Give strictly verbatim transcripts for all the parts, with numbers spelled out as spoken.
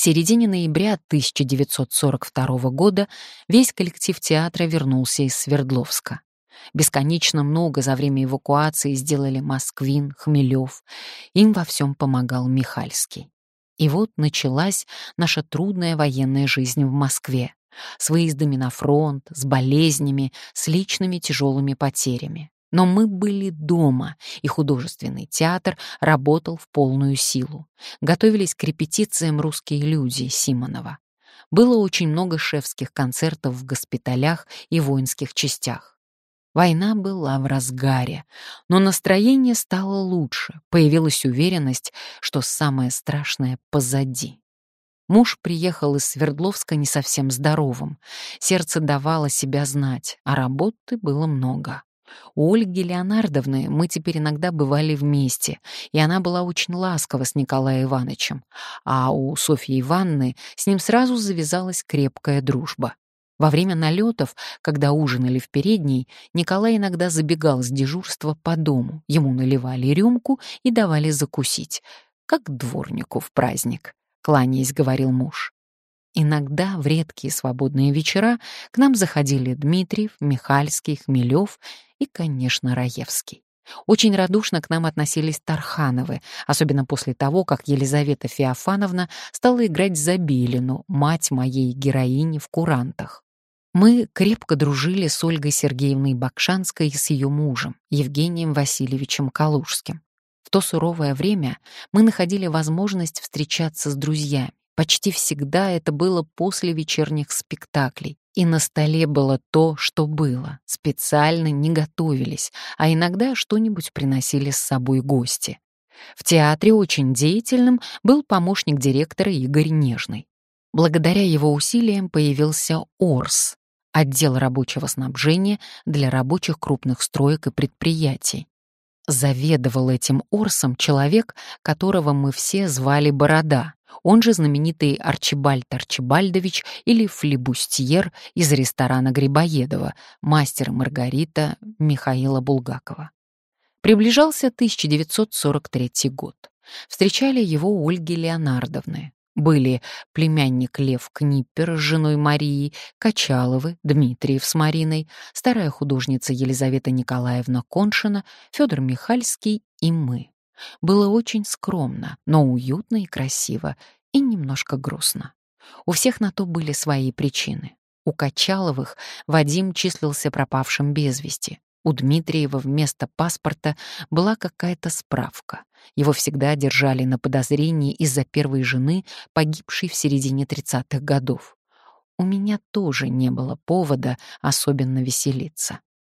середине ноября тысяча девятьсот сорок второго года весь коллектив театра вернулся из Свердловска. Бесконечно много за время эвакуации сделали Москвин, Хмелев. Им во всем помогал Михальский. И вот началась наша трудная военная жизнь в Москве. С выездами на фронт, с болезнями, с личными тяжелыми потерями. Но мы были дома, и художественный театр работал в полную силу. Готовились к репетициям «Русские люди» Симонова. Было очень много шефских концертов в госпиталях и воинских частях. Война была в разгаре, но настроение стало лучше, появилась уверенность, что самое страшное позади. Муж приехал из Свердловска не совсем здоровым, сердце давало себя знать, а работы было много. У Ольги Леонардовны мы теперь иногда бывали вместе, и она была очень ласкова с Николаем Ивановичем, а у Софьи Ивановны с ним сразу завязалась крепкая дружба. Во время налетов, когда ужинали в передней, Николай иногда забегал с дежурства по дому, ему наливали рюмку и давали закусить, как дворнику в праздник, кланяясь, говорил муж. Иногда в редкие свободные вечера к нам заходили Дмитриев, Михальский, Хмелев и, конечно, Раевский. Очень радушно к нам относились Тархановы, особенно после того, как Елизавета Феофановна стала играть Забелину, мать моей героини в «Курантах». Мы крепко дружили с Ольгой Сергеевной Бакшанской и с ее мужем, Евгением Васильевичем Калужским. В то суровое время мы находили возможность встречаться с друзьями. Почти всегда это было после вечерних спектаклей. И на столе было то, что было. Специально не готовились, а иногда что-нибудь приносили с собой гости. В театре очень деятельным был помощник директора Игорь Нежный. Благодаря его усилиям появился ОРС — отдел рабочего снабжения для рабочих крупных строек и предприятий. Заведовал этим ОРСом человек, которого мы все звали Борода, он же знаменитый Арчибальд Арчибальдович или флибустьер из ресторана Грибоедова, мастер и Маргарита Михаила Булгакова. Приближался тысяча девятьсот сорок третий год. Встречали его у Ольги Леонардовны. Были племянник Лев Книппер с женой Марией, Качаловы, Дмитриев с Мариной, старая художница Елизавета Николаевна Коншина, Федор Михальский и мы. Было очень скромно, но уютно и красиво, и немножко грустно. У всех на то были свои причины. У Качаловых Вадим числился пропавшим без вести. У Дмитриева вместо паспорта была какая-то справка. Его всегда держали на подозрении из-за первой жены, погибшей в середине тридцатых годов. У меня тоже не было повода особенно веселиться.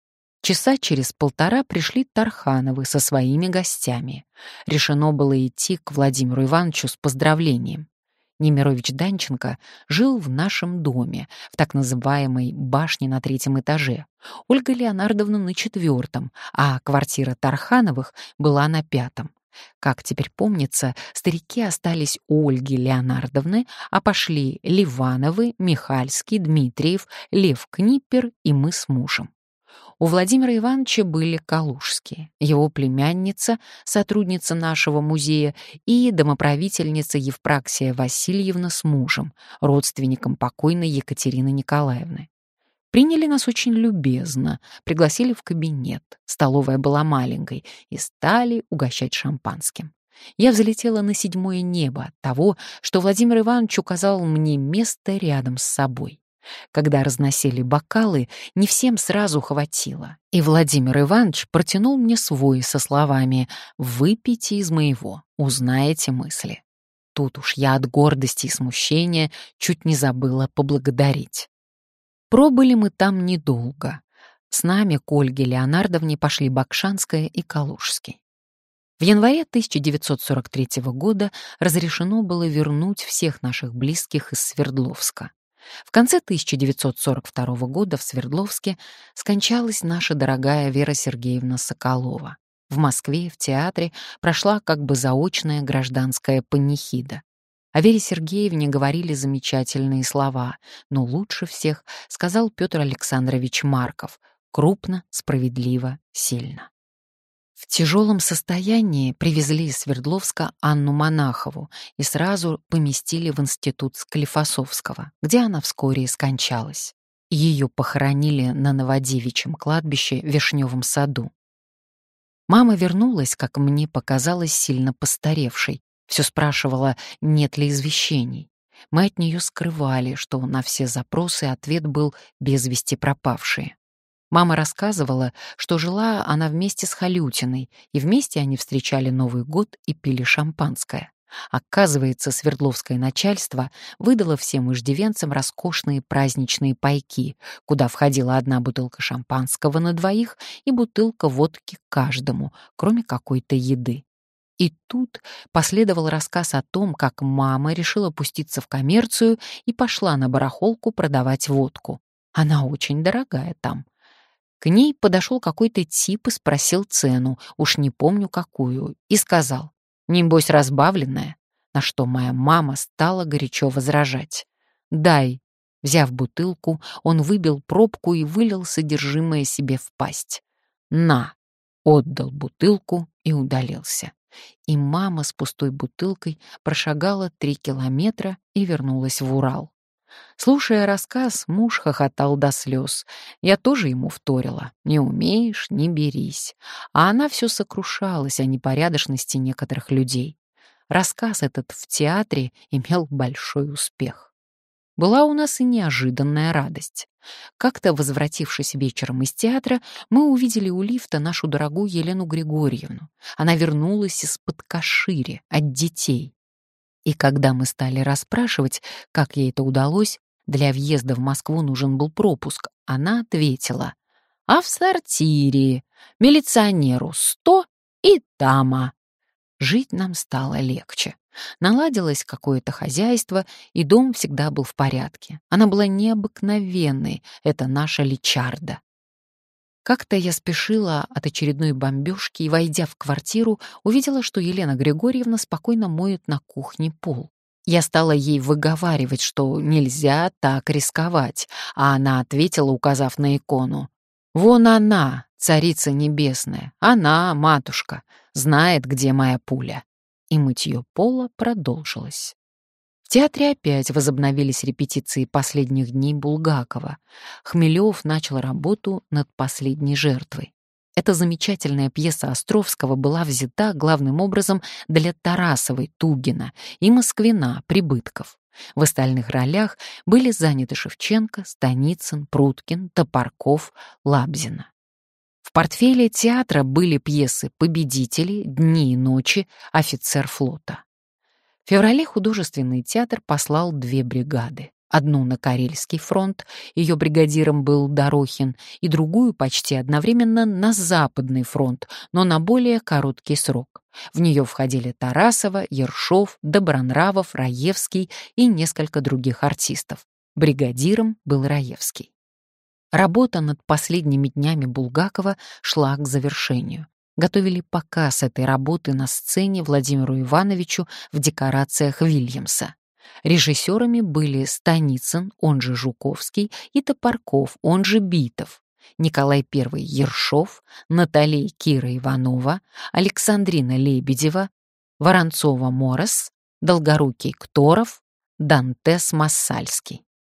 Часа через полтора пришли Тархановы со своими гостями. Решено было идти к Владимиру Ивановичу с поздравлением. Немирович Данченко жил в нашем доме, в так называемой башне на третьем этаже, Ольга Леонардовна на четвертом, а квартира Тархановых была на пятом. Как теперь помнится, старики остались у Ольги Леонардовны, а пошли Ливановы, Михальский, Дмитриев, Лев Книппер и мы с мужем. У Владимира Ивановича были Калужские, его племянница, сотрудница нашего музея, и домоправительница Евпраксия Васильевна с мужем, родственником покойной Екатерины Николаевны. Приняли нас очень любезно, пригласили в кабинет, столовая была маленькой, и стали угощать шампанским. Я взлетела на седьмое небо от того, что Владимир Иванович указал мне место рядом с собой. Когда разносили бокалы, не всем сразу хватило, и Владимир Иванович протянул мне свой со словами «Выпейте из моего, узнаете мысли». Тут уж я от гордости и смущения чуть не забыла поблагодарить. Пробыли мы там недолго. С нами к Ольге Леонардовне пошли Бакшанская и Калужский. В январе тысяча девятьсот сорок третьего года разрешено было вернуть всех наших близких из Свердловска. В конце тысяча девятьсот сорок второго года в Свердловске скончалась наша дорогая Вера Сергеевна Соколова. В Москве, в театре, прошла как бы заочная гражданская панихида. О Вере Сергеевне говорили замечательные слова, но лучше всех сказал Петр Александрович Марков: крупно, справедливо, сильно. В тяжелом состоянии привезли из Свердловска Анну Монахову и сразу поместили в институт Склифосовского, где она вскоре и скончалась. Ее похоронили на Новодевичьем кладбище в Вишневом саду. Мама вернулась, как мне показалось, сильно постаревшей. Все спрашивала, нет ли извещений. Мы от нее скрывали, что на все запросы ответ был без вести пропавшие. Мама рассказывала, что жила она вместе с Халютиной, и вместе они встречали Новый год и пили шампанское. Оказывается, свердловское начальство выдало всем иждивенцам роскошные праздничные пайки, куда входила одна бутылка шампанского на двоих и бутылка водки каждому, кроме какой-то еды. И тут последовал рассказ о том, как мама решила пуститься в коммерцию и пошла на барахолку продавать водку. Она очень дорогая там. К ней подошел какой-то тип и спросил цену, уж не помню какую, и сказал: «Небось, разбавленная», на что моя мама стала горячо возражать. «Дай». Взяв бутылку, он выбил пробку и вылил содержимое себе в пасть. «На». Отдал бутылку и удалился. И мама с пустой бутылкой прошагала три километра и вернулась в Урал. Слушая рассказ, муж хохотал до слез. Я тоже ему вторила: «Не умеешь — не берись». А она все сокрушалась о непорядочности некоторых людей. Рассказ этот в театре имел большой успех. Была у нас и неожиданная радость. Как-то, возвратившись вечером из театра, мы увидели у лифта нашу дорогую Елену Григорьевну. Она вернулась из-под Кашири, от детей. И когда мы стали расспрашивать, как ей это удалось, для въезда в Москву нужен был пропуск, она ответила: «А в сортире, милиционеру сто и тама». Жить нам стало легче. Наладилось какое-то хозяйство, и дом всегда был в порядке. Она была необыкновенной, это наша Личарда. Как-то я спешила от очередной бомбежки и, войдя в квартиру, увидела, что Елена Григорьевна спокойно моет на кухне пол. Я стала ей выговаривать, что нельзя так рисковать, а она ответила, указав на икону: «Вон она, царица небесная, она, матушка, знает, где моя пуля». И мытье пола продолжилось. В театре опять возобновились репетиции последних дней Булгакова. Хмелев начал работу над «Последней жертвой». Эта замечательная пьеса Островского была взята главным образом для Тарасовой, Тугина и Москвина, Прибытков. В остальных ролях были заняты Шевченко, Станицын, Пруткин, Топорков, Лабзина. В портфеле театра были пьесы «Победители», «Дни и ночи», «Офицер флота». В феврале художественный театр послал две бригады. Одну на Карельский фронт, ее бригадиром был Дорохин, и другую почти одновременно на Западный фронт, но на более короткий срок. В нее входили Тарасова, Ершов, Добронравов, Раевский и несколько других артистов. Бригадиром был Раевский. Работа над последними днями Булгакова шла к завершению. Готовили показ этой работы на сцене Владимиру Ивановичу в декорациях Вильямса. Режиссерами были Станицын, он же Жуковский, и Топорков, он же Битов, Николай I Ершов, Наталья Кира Иванова, Александрина Лебедева, Воронцова Морос, Долгорукий Кторов, Дантес Массальский.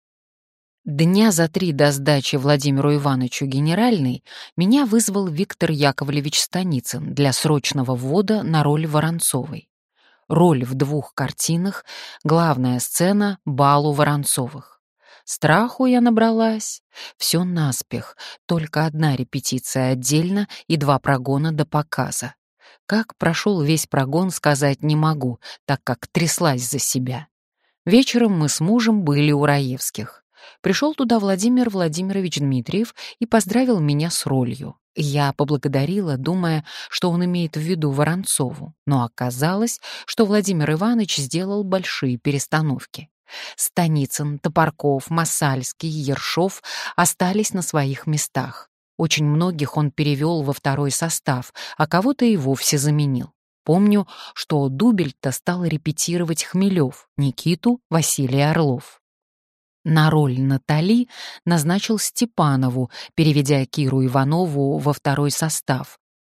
Дня за три до сдачи Владимиру Ивановичу генеральной меня вызвал Виктор Яковлевич Станицын для срочного ввода на роль Воронцовой. Роль в двух картинах, главная сцена — бал у Воронцовых. Страху я набралась. Все наспех, только одна репетиция отдельно и два прогона до показа. Как прошел весь прогон, сказать не могу, так как тряслась за себя. Вечером мы с мужем были у Раевских. Пришел туда Владимир Владимирович Дмитриев и поздравил меня с ролью. Я поблагодарила, думая, что он имеет в виду Воронцову, но оказалось, что Владимир Иванович сделал большие перестановки. Станицын, Топорков, Массальский, Ершов остались на своих местах. Очень многих он перевел во второй состав, а кого-то и вовсе заменил. Помню, что дубль-то стал репетировать Хмелев, Никиту — Василий Орлов. На роль Натали назначил Степанову, переведя Киру Иванову во второй состав.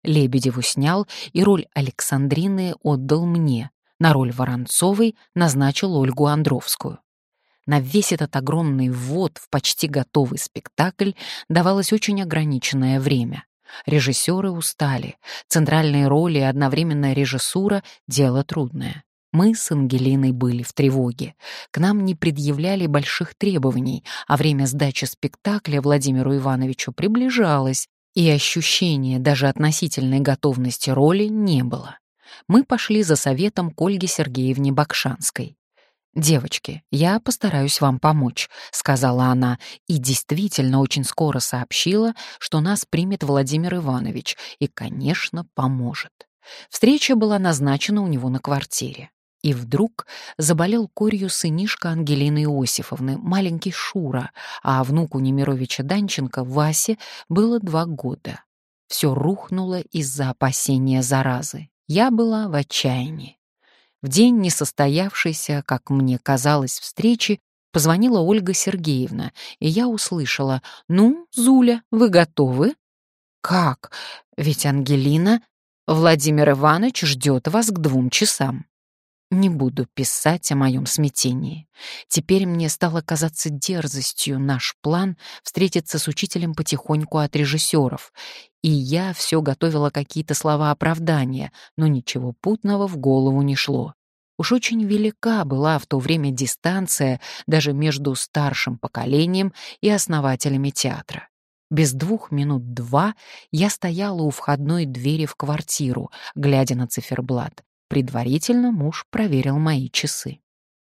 Лебедеву снял, и роль Александрины отдал мне. На роль Воронцовой назначил Ольгу Андровскую. На весь этот огромный ввод в почти готовый спектакль давалось очень ограниченное время. Режиссеры устали. Центральные роли и одновременно режиссура — дело трудное. Мы с Ангелиной были в тревоге. К нам не предъявляли больших требований, а время сдачи спектакля Владимиру Ивановичу приближалось, и ощущения даже относительной готовности роли не было. Мы пошли за советом к Ольге Сергеевне Бакшанской. «Девочки, я постараюсь вам помочь», — сказала она, и действительно очень скоро сообщила, что нас примет Владимир Иванович и, конечно, поможет. Встреча была назначена у него на квартире. И вдруг заболел корью сынишка Ангелины Иосифовны, маленький Шура, а внуку Немировича Данченко, Васе, было два года. Все рухнуло из-за опасения заразы. Я была в отчаянии. В день несостоявшейся, как мне казалось, встречи позвонила Ольга Сергеевна, и я услышала: «Ну, Зуля, вы готовы?» «Как? Ведь Ангелина...» «Владимир Иванович ждет вас к двум часам». Не буду писать о моем смятении. Теперь мне стало казаться дерзостью наш план встретиться с учителем потихоньку от режиссеров, и я все готовила какие-то слова оправдания, но ничего путного в голову не шло. Уж очень велика была в то время дистанция даже между старшим поколением и основателями театра. Без двух минут два я стояла у входной двери в квартиру, глядя на циферблат. Предварительно муж проверил мои часы.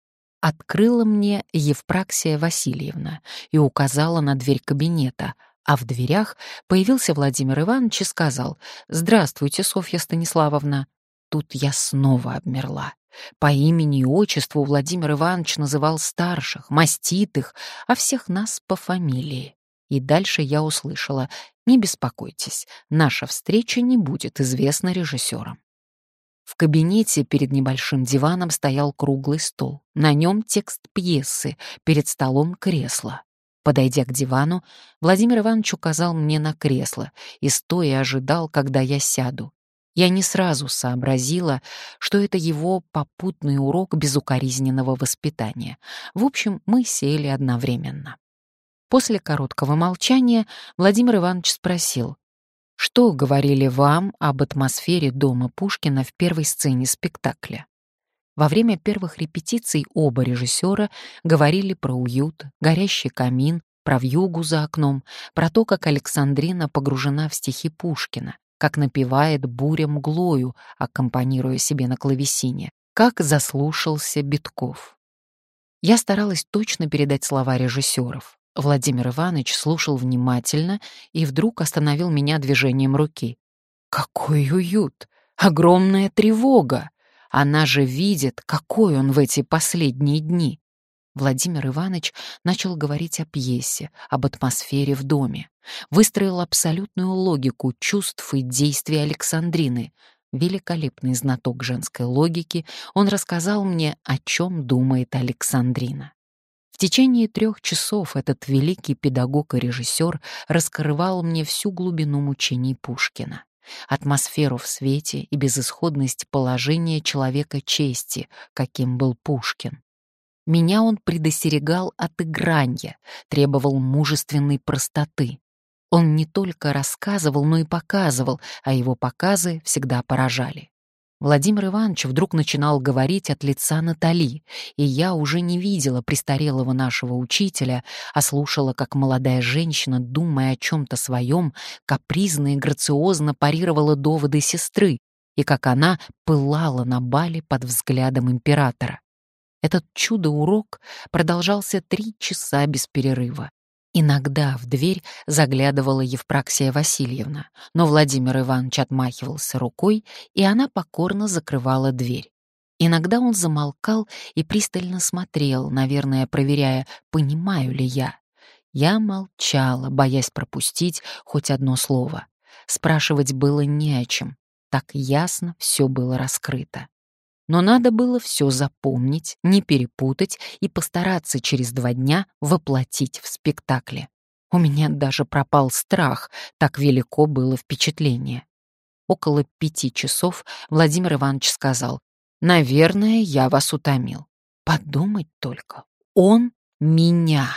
Открыла мне Евпраксия Васильевна и указала на дверь кабинета, а в дверях появился Владимир Иванович и сказал: «Здравствуйте, Софья Станиславовна». Тут я снова обмерла. По имени и отчеству Владимир Иванович называл старших, маститых, а всех нас по фамилии. И дальше я услышала: «Не беспокойтесь, наша встреча не будет известна режиссерам». В кабинете перед небольшим диваном стоял круглый стол. На нем текст пьесы, перед столом кресло. Подойдя к дивану, Владимир Иванович указал мне на кресло и стоя ожидал, когда я сяду. Я не сразу сообразила, что это его попутный урок безукоризненного воспитания. В общем, мы сели одновременно. После короткого молчания Владимир Иванович спросил: «Что говорили вам об атмосфере дома Пушкина в первой сцене спектакля?» Во время первых репетиций оба режиссера говорили про уют, горящий камин, про вьюгу за окном, про то, как Александрина погружена в стихи Пушкина, как напевает буря мглою, аккомпанируя себе на клавесине, как заслушался Битков. Я старалась точно передать слова режиссеров. Владимир Иванович слушал внимательно и вдруг остановил меня движением руки. «Какой уют! Огромная тревога! Она же видит, какой он в эти последние дни!» Владимир Иванович начал говорить о пьесе, об атмосфере в доме. Выстроил абсолютную логику чувств и действий Александрины. Великолепный знаток женской логики, он рассказал мне, о чем думает Александрина. В течение трех часов этот великий педагог и режиссер раскрывал мне всю глубину мучений Пушкина, атмосферу в свете и безысходность положения человека чести, каким был Пушкин. Меня он предостерегал от игранья, требовал мужественной простоты. Он не только рассказывал, но и показывал, а его показы всегда поражали. Владимир Иванович вдруг начинал говорить от лица Натали, и я уже не видела престарелого нашего учителя, а слушала, как молодая женщина, думая о чем-то своем, капризно и грациозно парировала доводы сестры, и как она пылала на бале под взглядом императора. Этот чудо-урок продолжался три часа без перерыва. Иногда в дверь заглядывала Евпраксия Васильевна, но Владимир Иванович отмахивался рукой, и она покорно закрывала дверь. Иногда он замолкал и пристально смотрел, наверное, проверяя, понимаю ли я. Я молчала, боясь пропустить хоть одно слово. Спрашивать было не о чем. Так ясно все было раскрыто. Но надо было все запомнить, не перепутать и постараться через два дня воплотить в спектакле. У меня даже пропал страх, так велико было впечатление. Около пяти часов Владимир Иванович сказал: «Наверное, я вас утомил». Подумать только, он меня.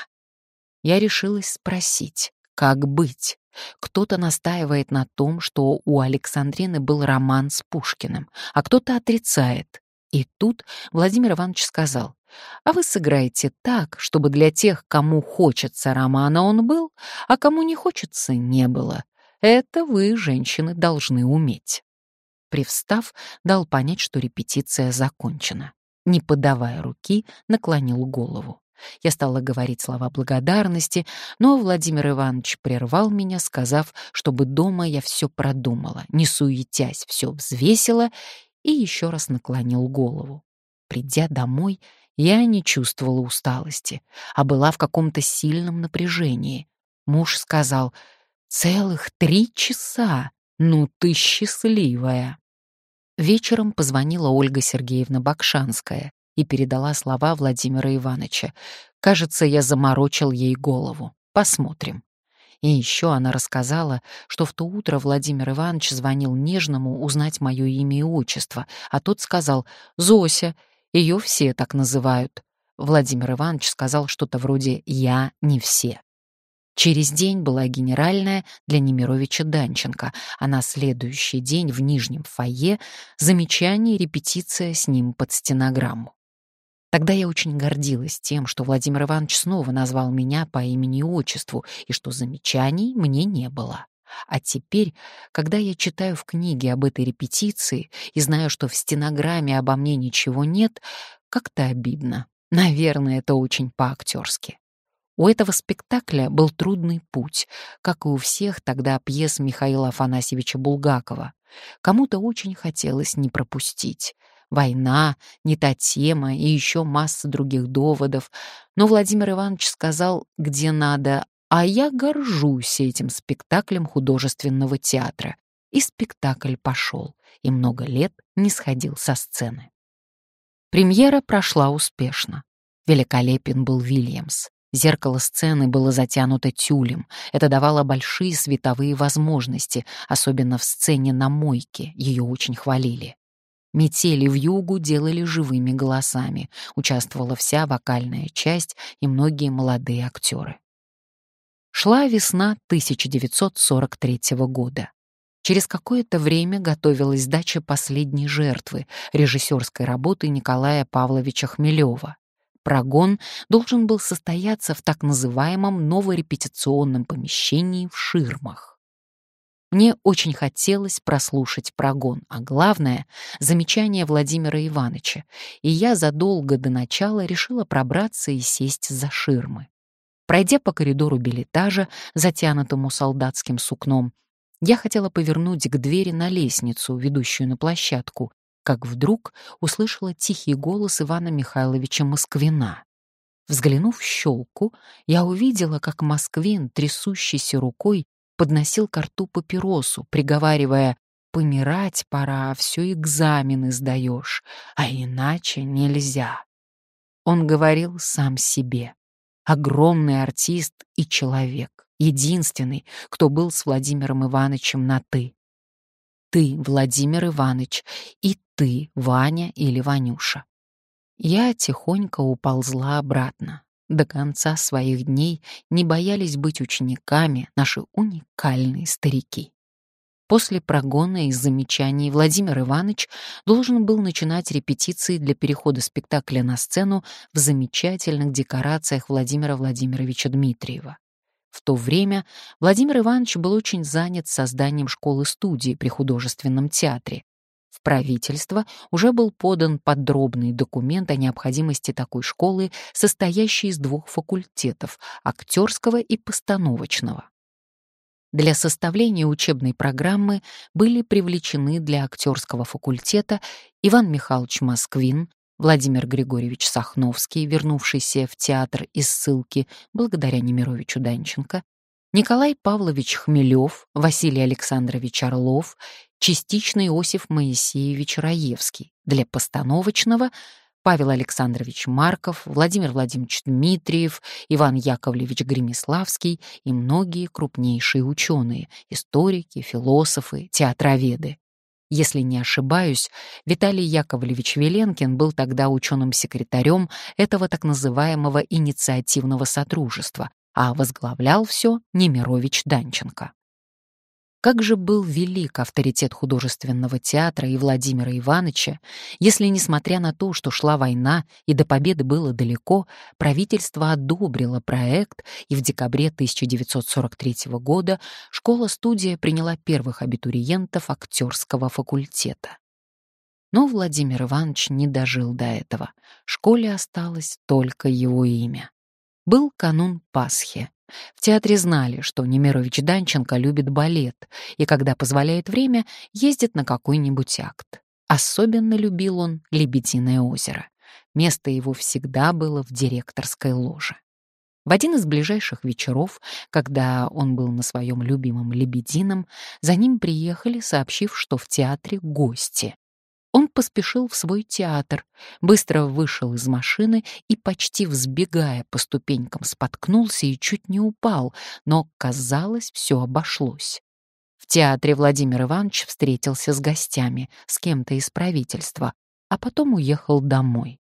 Я решилась спросить, как быть. Кто-то настаивает на том, что у Александрины был роман с Пушкиным, а кто-то отрицает. И тут Владимир Иванович сказал: «А вы сыграете так, чтобы для тех, кому хочется романа, он был, а кому не хочется, не было. Это вы, женщины, должны уметь». Привстав, дал понять, что репетиция закончена. Не подавая руки, наклонил голову. Я стала говорить слова благодарности, но Владимир Иванович прервал меня, сказав, чтобы дома я все продумала, не суетясь, все взвесила, и еще раз наклонил голову. Придя домой, я не чувствовала усталости, а была в каком-то сильном напряжении. Муж сказал: «Целых три часа! Ну ты счастливая!» Вечером позвонила Ольга Сергеевна Бакшанская и передала слова Владимира Ивановича. Кажется, я заморочил ей голову. Посмотрим. И еще она рассказала, что в то утро Владимир Иванович звонил Нежному узнать мое имя и отчество, а тот сказал: «Зося, ее все так называют». Владимир Иванович сказал что-то вроде «я не все». Через день была генеральная для Немировича Данченко, а на следующий день в нижнем фойе замечание и репетиция с ним под стенограмму. Тогда я очень гордилась тем, что Владимир Иванович снова назвал меня по имени и отчеству, и что замечаний мне не было. А теперь, когда я читаю в книге об этой репетиции и знаю, что в стенограмме обо мне ничего нет, как-то обидно. Наверное, это очень по-актерски. У этого спектакля был трудный путь, как и у всех тогда пьес Михаила Афанасьевича Булгакова. Кому-то очень хотелось не пропустить. Война, не та тема и еще масса других доводов. Но Владимир Иванович сказал, где надо, а я горжусь этим спектаклем художественного театра. И спектакль пошел, и много лет не сходил со сцены. Премьера прошла успешно. Великолепен был Вильямс. Зеркало сцены было затянуто тюлем. Это давало большие световые возможности, особенно в сцене на мойке, ее очень хвалили. Метели вьюгу делали живыми голосами. Участвовала вся вокальная часть и многие молодые актеры. Шла весна тысяча девятьсот сорок третьего года. Через какое-то время готовилась сдача последней жертвы, режиссерской работы Николая Павловича Хмелева. Прогон должен был состояться в так называемом новорепетиционном помещении в Ширмах. Мне очень хотелось прослушать прогон, а главное — замечание Владимира Ивановича, и я задолго до начала решила пробраться и сесть за ширмы. Пройдя по коридору бельэтажа, затянутому солдатским сукном, я хотела повернуть к двери на лестницу, ведущую на площадку, как вдруг услышала тихий голос Ивана Михайловича Москвина. Взглянув в щелку, я увидела, как Москвин, трясущейся рукой, подносил ко рту папиросу, приговаривая: «Помирать пора, все экзамены сдаешь, а иначе нельзя». Он говорил сам себе. Огромный артист и человек, единственный, кто был с Владимиром Ивановичем на «ты». Ты, Владимир Иванович, и ты, Ваня или Ванюша. Я тихонько уползла обратно. До конца своих дней не боялись быть учениками наши уникальные старики. После прогона и замечаний Владимир Иванович должен был начинать репетиции для перехода спектакля на сцену в замечательных декорациях Владимира Владимировича Дмитриева. В то время Владимир Иванович был очень занят созданием школы-студии при художественном театре. В правительство уже был подан подробный документ о необходимости такой школы, состоящей из двух факультетов — актерского и постановочного. Для составления учебной программы были привлечены для актерского факультета Иван Михайлович Москвин, Владимир Григорьевич Сахновский, вернувшийся в театр из ссылки благодаря Немировичу Данченко, Николай Павлович Хмелев, Василий Александрович Орлов, частично Иосиф Моисеевич Раевский. Для постановочного Павел Александрович Марков, Владимир Владимирович Дмитриев, Иван Яковлевич Гремиславский и многие крупнейшие ученые, историки, философы, театроведы. Если не ошибаюсь, Виталий Яковлевич Веленкин был тогда ученым-секретарем этого так называемого инициативного содружества, а возглавлял все Немирович Данченко. Как же был велик авторитет художественного театра и Владимира Ивановича, если, несмотря на то, что шла война и до победы было далеко, правительство одобрило проект, и в декабре тысяча девятьсот сорок третьего года школа-студия приняла первых абитуриентов актерского факультета. Но Владимир Иванович не дожил до этого. Школе осталось только его имя. Был канун Пасхи. В театре знали, что Немирович Данченко любит балет и, когда позволяет время, ездит на какой-нибудь акт. Особенно любил он «Лебединое озеро». Место его всегда было в директорской ложе. В один из ближайших вечеров, когда он был на своем любимом «Лебедином», за ним приехали, сообщив, что в театре гости. Он поспешил в свой театр, быстро вышел из машины и, почти взбегая по ступенькам, споткнулся и чуть не упал, но, казалось, все обошлось. В театре Владимир Иванович встретился с гостями, с кем-то из правительства, а потом уехал домой.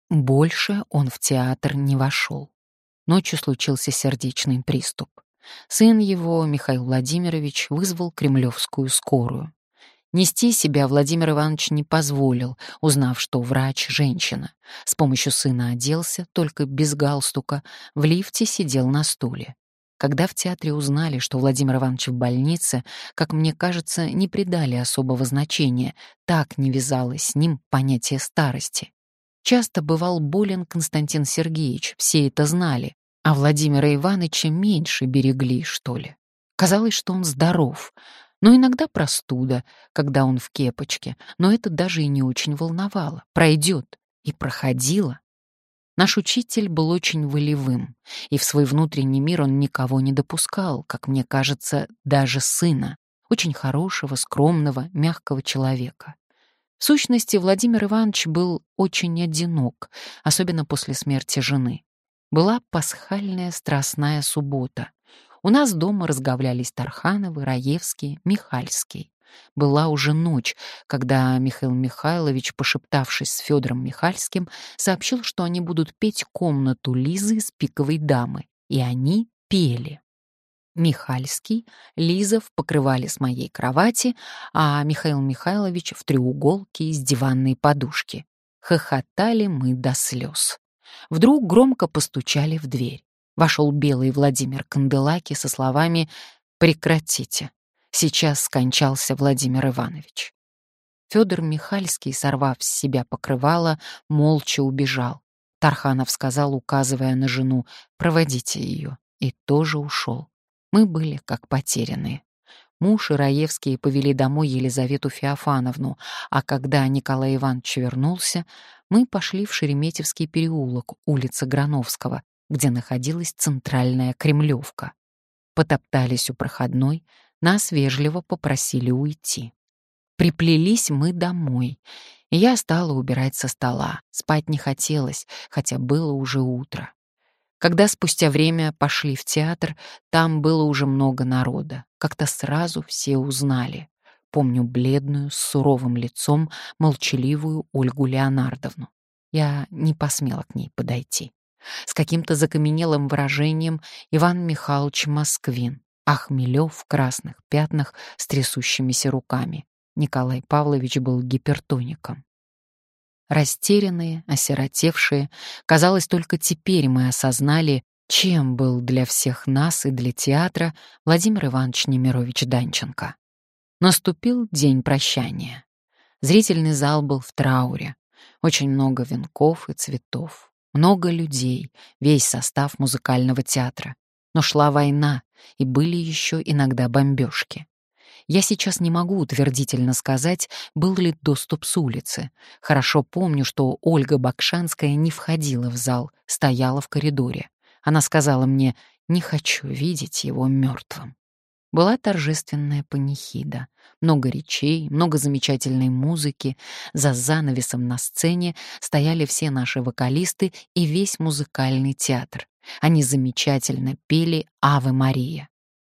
Больше он в театр не вошел. Ночью случился сердечный приступ. Сын его, Михаил Владимирович, вызвал кремлевскую скорую. Нести себя Владимир Иванович не позволил, узнав, что врач — женщина. С помощью сына оделся, только без галстука, в лифте сидел на стуле. Когда в театре узнали, что Владимир Иванович в больнице, как мне кажется, не придали особого значения, так не вязалось с ним понятие старости. Часто бывал болен Константин Сергеевич, все это знали, а Владимира Ивановича меньше берегли, что ли. Казалось, что он здоров, но иногда простуда, когда он в кепочке, но это даже и не очень волновало. Пройдет. И проходило. Наш учитель был очень волевым, и в свой внутренний мир он никого не допускал, как мне кажется, даже сына, очень хорошего, скромного, мягкого человека. В сущности, Владимир Иванович был очень одинок, особенно после смерти жены. Была пасхальная страстная суббота. У нас дома разговлялись Тархановы, Раевские, Михальский. Была уже ночь, когда Михаил Михайлович, пошептавшись с Федором Михальским, сообщил, что они будут петь комнату Лизы из «Пиковой дамы», и они пели. Михальский, Лиза в покрывале с моей кровати, а Михаил Михайлович в треуголке из диванной подушки. Хохотали мы до слез. Вдруг громко постучали в дверь. Вошел белый Владимир Канделаки со словами «Прекратите, сейчас скончался Владимир Иванович». Федор Михальский, сорвав с себя покрывало, молча убежал. Тарханов сказал, указывая на жену, «Проводите ее», и тоже ушел. Мы были как потерянные. Муж и Раевские повели домой Елизавету Феофановну, а когда Николай Иванович вернулся, мы пошли в Шереметьевский переулок, улица Грановского, где находилась центральная Кремлевка. Потоптались у проходной, нас вежливо попросили уйти. Приплелись мы домой, и я стала убирать со стола. Спать не хотелось, хотя было уже утро. Когда спустя время пошли в театр, там было уже много народа. Как-то сразу все узнали. Помню бледную, с суровым лицом, молчаливую Ольгу Леонардовну. Я не посмела к ней подойти. С каким-то закаменелым выражением Иван Михайлович Москвин, а Хмелев в красных пятнах с трясущимися руками. Николай Павлович был гипертоником. Растерянные, осиротевшие, казалось, только теперь мы осознали, чем был для всех нас и для театра Владимир Иванович Немирович Данченко. Наступил день прощания. Зрительный зал был в трауре. Очень много венков и цветов. Много людей, весь состав музыкального театра. Но шла война, и были еще иногда бомбежки. Я сейчас не могу утвердительно сказать, был ли доступ с улицы. Хорошо помню, что Ольга Бакшанская не входила в зал, стояла в коридоре. Она сказала мне: «Не хочу видеть его мертвым». Была торжественная панихида. Много речей, много замечательной музыки. За занавесом на сцене стояли все наши вокалисты и весь музыкальный театр. Они замечательно пели «Аве Мария».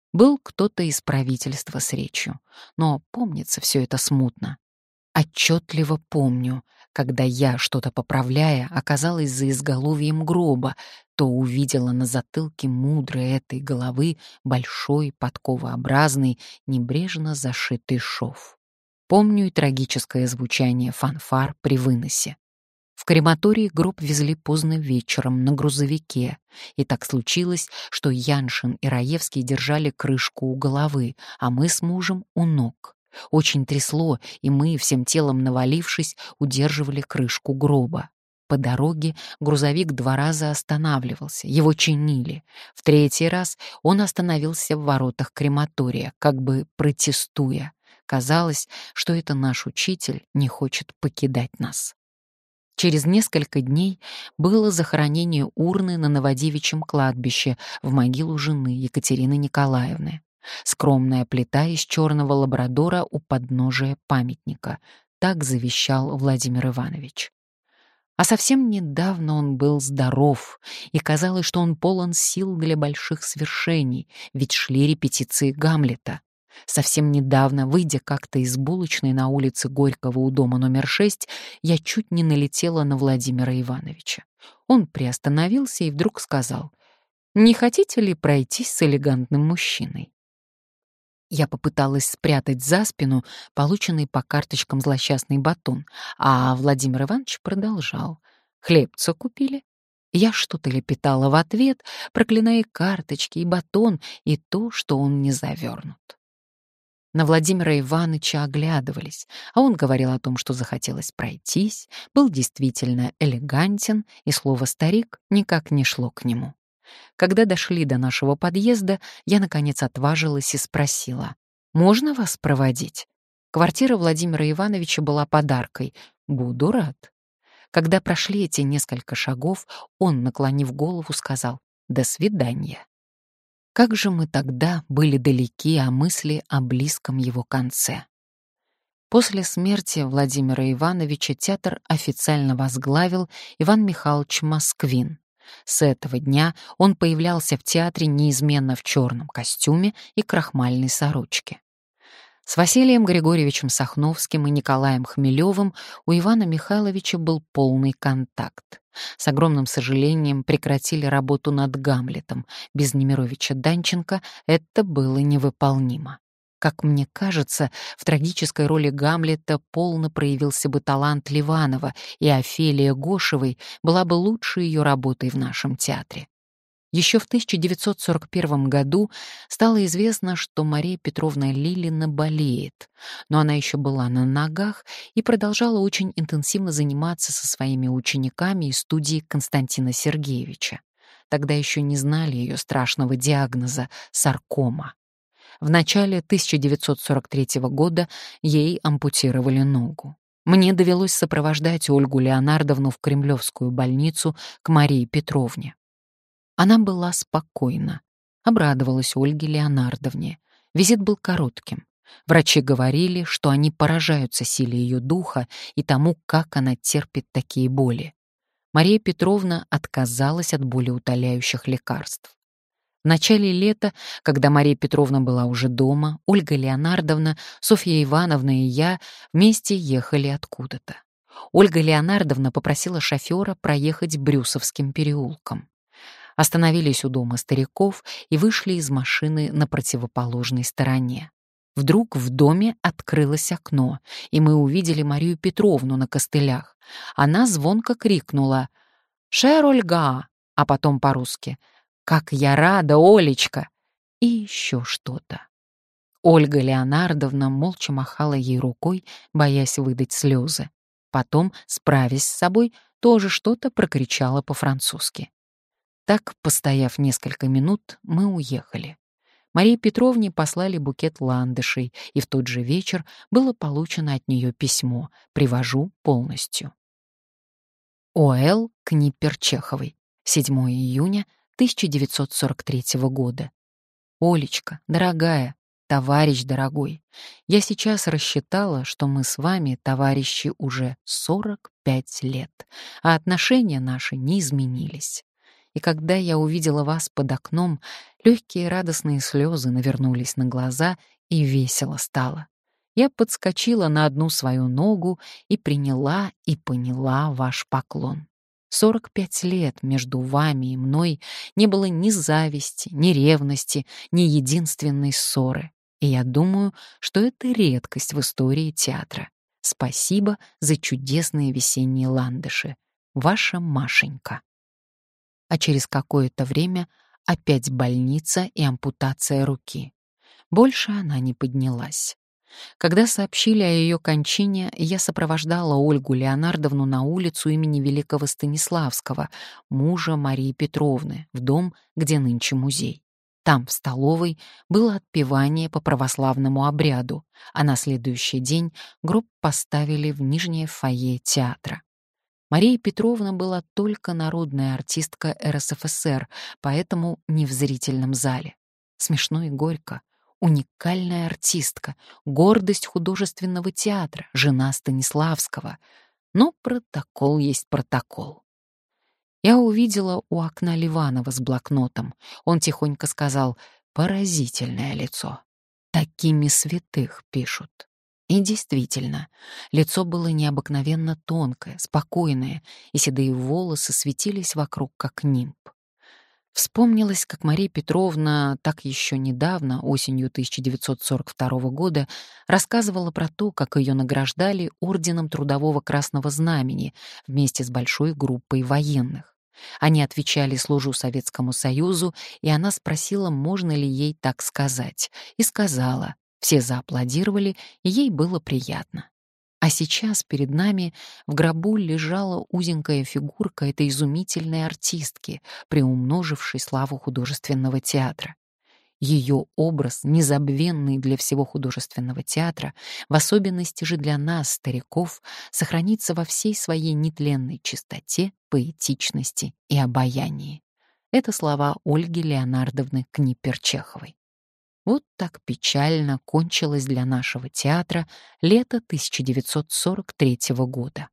Был кто-то из правительства с речью, но помнится все это смутно. Отчетливо помню, когда я, что-то поправляя, оказалась за изголовьем гроба, то увидела на затылке мудрой этой головы большой, подковообразный, небрежно зашитый шов. Помню и трагическое звучание фанфар при выносе. В крематорий гроб везли поздно вечером на грузовике, и так случилось, что Яншин и Раевский держали крышку у головы, а мы с мужем у ног. Очень трясло, и мы, всем телом навалившись, удерживали крышку гроба. По дороге грузовик два раза останавливался, его чинили. В третий раз он остановился в воротах крематория, как бы протестуя. Казалось, что это наш учитель не хочет покидать нас. Через несколько дней было захоронение урны на Новодевичьем кладбище в могилу жены Екатерины Николаевны. Скромная плита из черного лабрадора у подножия памятника. Так завещал Владимир Иванович. А совсем недавно он был здоров, и казалось, что он полон сил для больших свершений, ведь шли репетиции Гамлета. Совсем недавно, выйдя как-то из булочной на улице Горького у дома номер шесть, я чуть не налетела на Владимира Ивановича. Он приостановился и вдруг сказал: «Не хотите ли пройтись с элегантным мужчиной?» Я попыталась спрятать за спину полученный по карточкам злосчастный батон, а Владимир Иванович продолжал: «Хлебца купили?» Я что-то лепетала в ответ, проклиная карточки и батон, и то, что он не завернут. На Владимира Ивановича оглядывались, а он говорил о том, что захотелось пройтись, был действительно элегантен, и слово «старик» никак не шло к нему. Когда дошли до нашего подъезда, я, наконец, отважилась и спросила: «Можно вас проводить?» Квартира Владимира Ивановича была подаркой. «Буду рад». Когда прошли эти несколько шагов, он, наклонив голову, сказал: «До свидания». Как же мы тогда были далеки о мысли о близком его конце. После смерти Владимира Ивановича театр официально возглавил Иван Михайлович Москвин. С этого дня он появлялся в театре неизменно в черном костюме и крахмальной сорочке. С Василием Григорьевичем Сахновским и Николаем Хмелевым у Ивана Михайловича был полный контакт. С огромным сожалением прекратили работу над «Гамлетом». Без Немировича Данченко это было невыполнимо. Как мне кажется, в трагической роли Гамлета полно проявился бы талант Ливанова, и Офелия Гошевой была бы лучшей ее работой в нашем театре. Еще в тысяча девятьсот сорок первом году стало известно, что Мария Петровна Лилина болеет, но она еще была на ногах и продолжала очень интенсивно заниматься со своими учениками из студии Константина Сергеевича. Тогда еще не знали ее страшного диагноза — саркома. В начале тысяча девятьсот сорок третьего года ей ампутировали ногу. Мне довелось сопровождать Ольгу Леонардовну в Кремлевскую больницу к Марии Петровне. Она была спокойна, обрадовалась Ольге Леонардовне. Визит был коротким. Врачи говорили, что они поражаются силе ее духа и тому, как она терпит такие боли. Мария Петровна отказалась от болеутоляющих лекарств. В начале лета, когда Мария Петровна была уже дома, Ольга Леонардовна, Софья Ивановна и я вместе ехали откуда-то. Ольга Леонардовна попросила шофера проехать Брюсовским переулком. Остановились у дома стариков и вышли из машины на противоположной стороне. Вдруг в доме открылось окно, и мы увидели Марию Петровну на костылях. Она звонко крикнула «Шер Ольга!», а потом по-русски «Как я рада, Олечка!» и еще что-то. Ольга Леонардовна молча махала ей рукой, боясь выдать слезы. Потом, справясь с собой, тоже что-то прокричала по-французски. Так, постояв несколько минут, мы уехали. Марии Петровне послали букет ландышей, и в тот же вечер было получено от нее письмо. Привожу полностью. О.Л. Книпер-Чеховой. седьмого июня тысяча девятьсот сорок третьего года. Олечка, дорогая, товарищ дорогой, я сейчас рассчитала, что мы с вами товарищи уже сорок пять лет, а отношения наши не изменились. И когда я увидела вас под окном, легкие радостные слезы навернулись на глаза, и весело стало. Я подскочила на одну свою ногу и приняла и поняла ваш поклон. Сорок пять лет между вами и мной не было ни зависти, ни ревности, ни единственной ссоры. И я думаю, что это редкость в истории театра. Спасибо за чудесные весенние ландыши. Ваша Машенька. А через какое-то время опять больница и ампутация руки. Больше она не поднялась. Когда сообщили о ее кончине, я сопровождала Ольгу Леонардовну на улицу имени Великого Станиславского, мужа Марии Петровны, в дом, где нынче музей. Там, в столовой, было отпевание по православному обряду, а на следующий день гроб поставили в нижнее фойе театра. Мария Петровна была только народная артистка эр эс эф эс эр, поэтому не в зрительном зале. Смешно и горько. Уникальная артистка, гордость художественного театра, жена Станиславского. Но протокол есть протокол. Я увидела у окна Ливанова с блокнотом. Он тихонько сказал: «Поразительное лицо. Такими святых пишут». И действительно, лицо было необыкновенно тонкое, спокойное, и седые волосы светились вокруг, как нимб. Вспомнилось, как Мария Петровна так еще недавно, осенью тысяча девятьсот сорок второго года, рассказывала про то, как ее награждали орденом Трудового Красного Знамени вместе с большой группой военных. Они отвечали «Служу Советскому Союзу», и она спросила, можно ли ей так сказать, и сказала. Все зааплодировали, и ей было приятно. А сейчас перед нами в гробу лежала узенькая фигурка этой изумительной артистки, приумножившей славу художественного театра. Ее образ, незабвенный для всего художественного театра, в особенности же для нас, стариков, сохранится во всей своей нетленной чистоте, поэтичности и обаянии. Это слова Ольги Леонардовны Книпер-Чеховой. Вот так печально кончилось для нашего театра лето тысяча девятьсот сорок третьего года.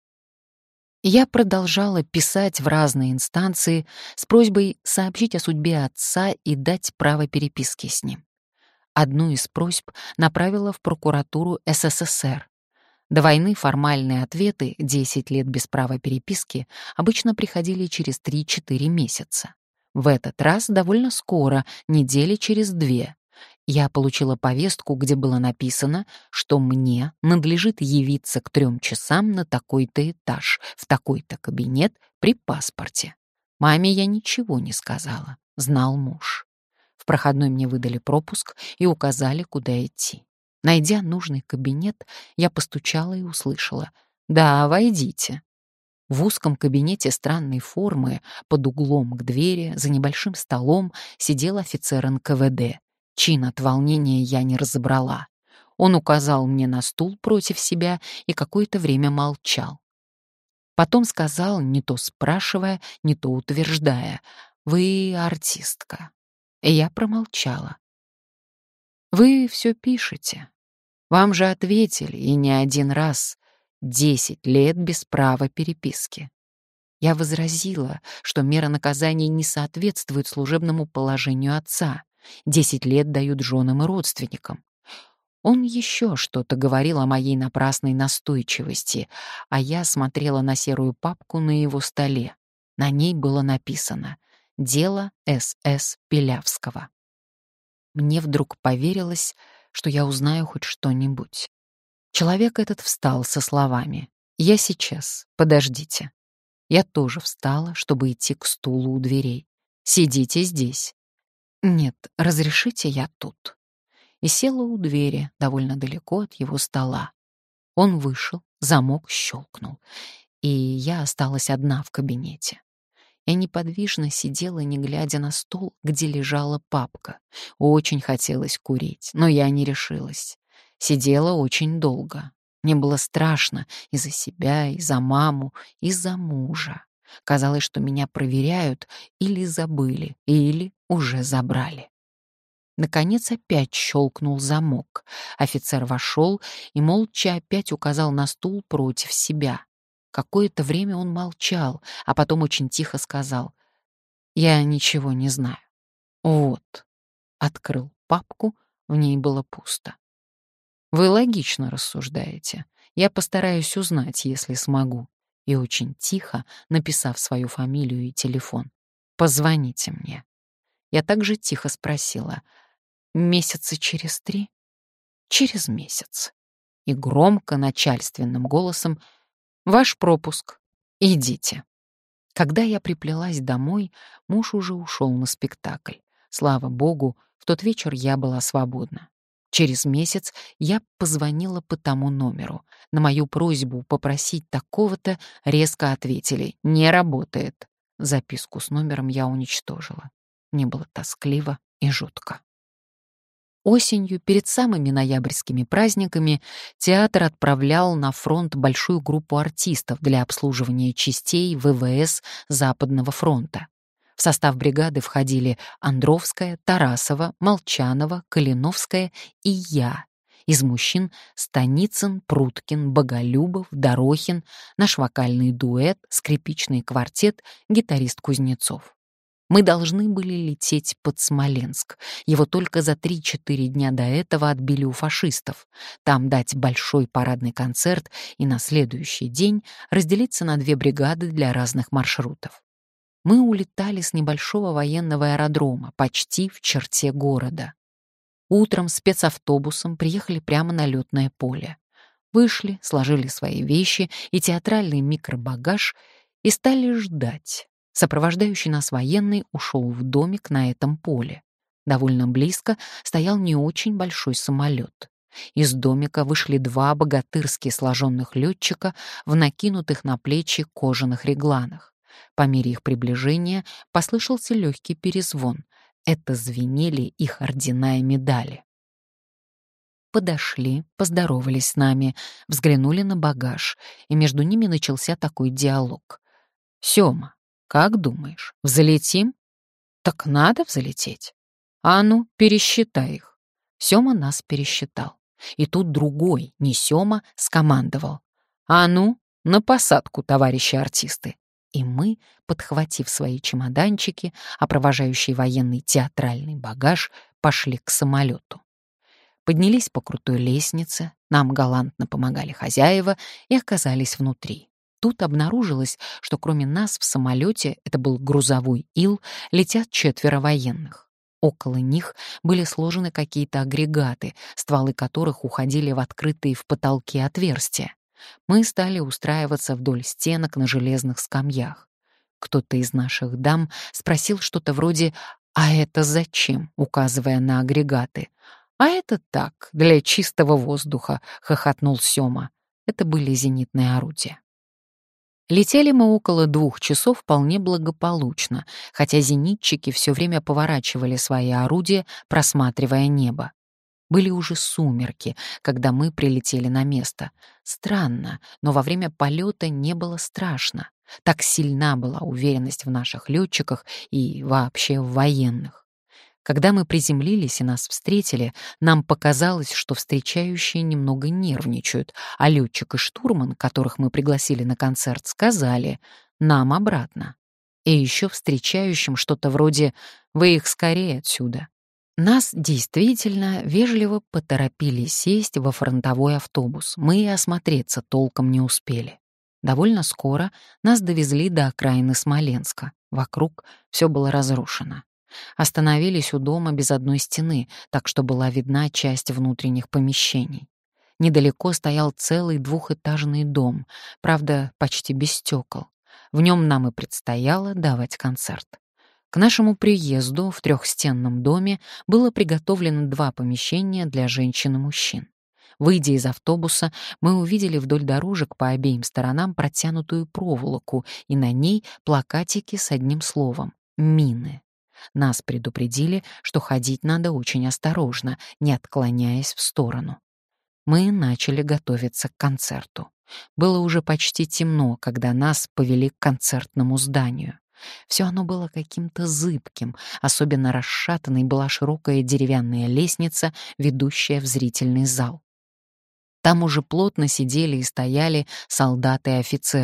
Я продолжала писать в разные инстанции с просьбой сообщить о судьбе отца и дать право переписки с ним. Одну из просьб направила в прокуратуру эс эс эс эр. До войны формальные ответы, десять лет без права переписки, обычно приходили через три-четыре месяца. В этот раз довольно скоро, недели через две. Я получила повестку, где было написано, что мне надлежит явиться к трем часам на такой-то этаж, в такой-то кабинет при паспорте. Маме я ничего не сказала, знал муж. В проходной мне выдали пропуск и указали, куда идти. Найдя нужный кабинет, я постучала и услышала: «Да, войдите». В узком кабинете странной формы, под углом к двери, за небольшим столом, сидел офицер эн ка вэ дэ. Чин от волнения я не разобрала. Он указал мне на стул против себя и какое-то время молчал. Потом сказал, не то спрашивая, не то утверждая: «Вы артистка». И я промолчала. «Вы все пишете. Вам же ответили, и не один раз. Десять лет без права переписки». Я возразила, что мера наказания не соответствует служебному положению отца. Десять лет дают женам и родственникам. Он еще что-то говорил о моей напрасной настойчивости, а я смотрела на серую папку на его столе. На ней было написано «Дело эс эс Пилявского». Мне вдруг поверилось, что я узнаю хоть что-нибудь. Человек этот встал со словами: «Я сейчас, подождите». Я тоже встала, чтобы идти к стулу у дверей. «Сидите здесь». «Нет, разрешите, я тут». И села у двери, довольно далеко от его стола. Он вышел, замок щелкнул, и я осталась одна в кабинете. Я неподвижно сидела, не глядя на стол, где лежала папка. Очень хотелось курить, но я не решилась. Сидела очень долго. Мне было страшно и за себя, и за маму, и за мужа. Казалось, что меня проверяют или забыли, или уже забрали. Наконец опять щелкнул замок. Офицер вошел и молча опять указал на стул против себя. Какое-то время он молчал, а потом очень тихо сказал: Я ничего не знаю. Вот. Открыл папку, в ней было пусто. Вы логично рассуждаете. Я постараюсь узнать, если смогу. И очень тихо, написав свою фамилию и телефон. Позвоните мне. Я также тихо спросила. Месяца через три? Через месяц. И громко, начальственным голосом. Ваш пропуск. Идите. Когда я приплелась домой, муж уже ушел на спектакль. Слава богу, в тот вечер я была свободна. Через месяц я позвонила по тому номеру. На мою просьбу попросить такого-то резко ответили: «Не работает». Записку с номером я уничтожила. Мне было тоскливо и жутко. Осенью, перед самыми ноябрьскими праздниками, театр отправлял на фронт большую группу артистов для обслуживания частей ВВС Западного фронта. В состав бригады входили Андровская, Тарасова, Молчанова, Калиновская и я. Из мужчин — Станицын, Пруткин, Боголюбов, Дорохин, наш вокальный дуэт, скрипичный квартет, гитарист Кузнецов. Мы должны были лететь под Смоленск. Его только за три-четыре дня до этого отбили у фашистов. Там дать большой парадный концерт и на следующий день разделиться на две бригады для разных маршрутов. Мы улетали с небольшого военного аэродрома, почти в черте города. Утром спецавтобусом приехали прямо на лётное поле. Вышли, сложили свои вещи и театральный микробагаж и стали ждать. Сопровождающий нас военный ушел в домик на этом поле. Довольно близко стоял не очень большой самолет. Из домика вышли два богатырски сложенных летчика в накинутых на плечи кожаных регланах. По мере их приближения послышался легкий перезвон. Это звенели их ордена и медали. Подошли, поздоровались с нами, взглянули на багаж, и между ними начался такой диалог. «Сёма, как думаешь, взлетим?» «Так надо взлететь. А ну, пересчитай их». Сёма нас пересчитал. И тут другой, не Сёма, скомандовал: «А ну, на посадку, товарищи артисты». И мы, подхватив свои чемоданчики, а провожающий военный театральный багаж, пошли к самолету. Поднялись по крутой лестнице, нам галантно помогали хозяева и оказались внутри. Тут обнаружилось, что кроме нас в самолете, это был грузовой Ил, летят четверо военных. Около них были сложены какие-то агрегаты, стволы которых уходили в открытые в потолке отверстия. Мы стали устраиваться вдоль стенок на железных скамьях. Кто-то из наших дам спросил что-то вроде «А это зачем?», указывая на агрегаты. «А это так, для чистого воздуха», — хохотнул Сёма. Это были зенитные орудия. Летели мы около двух часов вполне благополучно, хотя зенитчики все время поворачивали свои орудия, просматривая небо. Были уже сумерки, когда мы прилетели на место. Странно, но во время полета не было страшно. Так сильна была уверенность в наших летчиках и вообще в военных. Когда мы приземлились и нас встретили, нам показалось, что встречающие немного нервничают, а летчик и штурман, которых мы пригласили на концерт, сказали «нам обратно». И еще встречающим что-то вроде «вы их скорее отсюда». Нас действительно вежливо поторопили сесть во фронтовой автобус. Мы и осмотреться толком не успели. Довольно скоро нас довезли до окраины Смоленска. Вокруг все было разрушено. Остановились у дома без одной стены, так что была видна часть внутренних помещений. Недалеко стоял целый двухэтажный дом, правда, почти без стекол. В нем нам и предстояло давать концерт. К нашему приезду в трехстенном доме было приготовлено два помещения для женщин и мужчин. Выйдя из автобуса, мы увидели вдоль дорожек по обеим сторонам протянутую проволоку и на ней плакатики с одним словом — «Мины». Нас предупредили, что ходить надо очень осторожно, не отклоняясь в сторону. Мы начали готовиться к концерту. Было уже почти темно, когда нас повели к концертному зданию. Все оно было каким-то зыбким, особенно расшатанной была широкая деревянная лестница, ведущая в зрительный зал. Там уже плотно сидели и стояли солдаты и офицеры.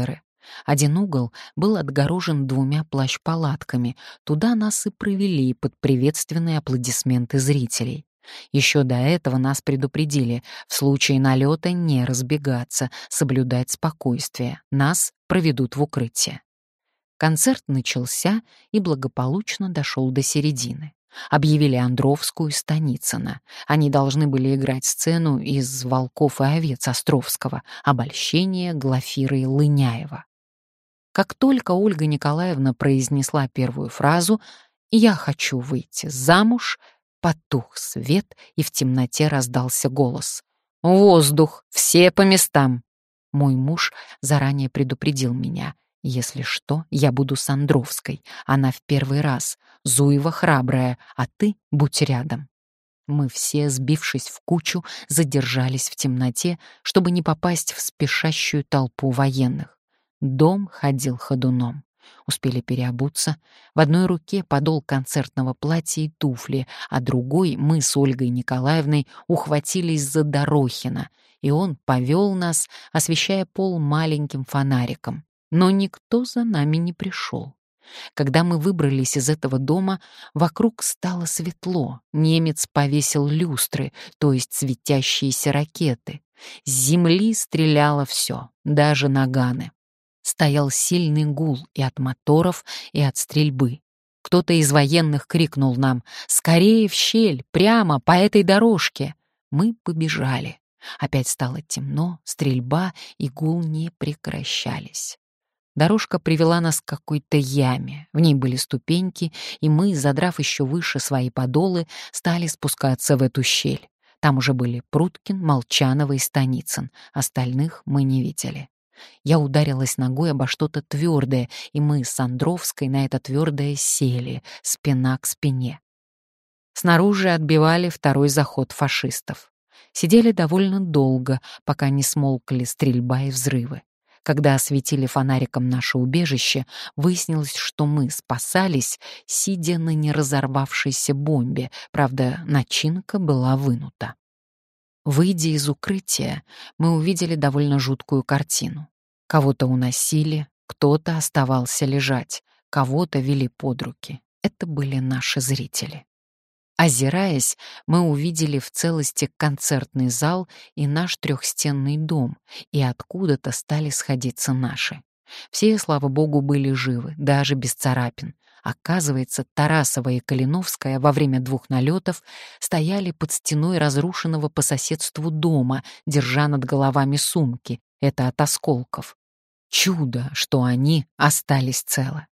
Один угол был отгорожен двумя плащ-палатками, туда нас и провели под приветственные аплодисменты зрителей. Еще до этого нас предупредили в случае налета не разбегаться, соблюдать спокойствие, нас проведут в укрытие. Концерт начался и благополучно дошел до середины. Объявили Андровскую и Станицына. Они должны были играть сцену из «Волков и овец» Островского, «Обольщение» Глафиры и Лыняева. Как только Ольга Николаевна произнесла первую фразу «Я хочу выйти замуж», потух свет, и в темноте раздался голос: «Воздух! Все по местам!» Мой муж заранее предупредил меня: «Если что, я буду с Андровской. Она в первый раз. Зуева храбрая, а ты будь рядом». Мы все, сбившись в кучу, задержались в темноте, чтобы не попасть в спешащую толпу военных. Дом ходил ходуном. Успели переобуться. В одной руке подол концертного платья и туфли, а другой мы с Ольгой Николаевной ухватились за Дорохина, и он повел нас, освещая пол маленьким фонариком. Но никто за нами не пришел. Когда мы выбрались из этого дома, вокруг стало светло. Немец повесил люстры, то есть светящиеся ракеты. С земли стреляло все, даже наганы. Стоял сильный гул и от моторов, и от стрельбы. Кто-то из военных крикнул нам: «Скорее в щель, прямо по этой дорожке!» Мы побежали. Опять стало темно, стрельба и гул не прекращались. Дорожка привела нас к какой-то яме. В ней были ступеньки, и мы, задрав еще выше свои подолы, стали спускаться в эту щель. Там уже были Пруткин, Молчанова и Станицын. Остальных мы не видели. Я ударилась ногой обо что-то твердое, и мы с Андровской на это твердое сели, спина к спине. Снаружи отбивали второй заход фашистов. Сидели довольно долго, пока не смолкли стрельба и взрывы. Когда осветили фонариком наше убежище, выяснилось, что мы спасались, сидя на неразорвавшейся бомбе, правда, начинка была вынута. Выйдя из укрытия, мы увидели довольно жуткую картину. Кого-то уносили, кто-то оставался лежать, кого-то вели под руки. Это были наши зрители. Озираясь, мы увидели в целости концертный зал и наш трехстенный дом, и откуда-то стали сходиться наши. Все, слава богу, были живы, даже без царапин. Оказывается, Тарасова и Калиновская во время двух налетов стояли под стеной разрушенного по соседству дома, держа над головами сумки. Это от осколков. Чудо, что они остались целы.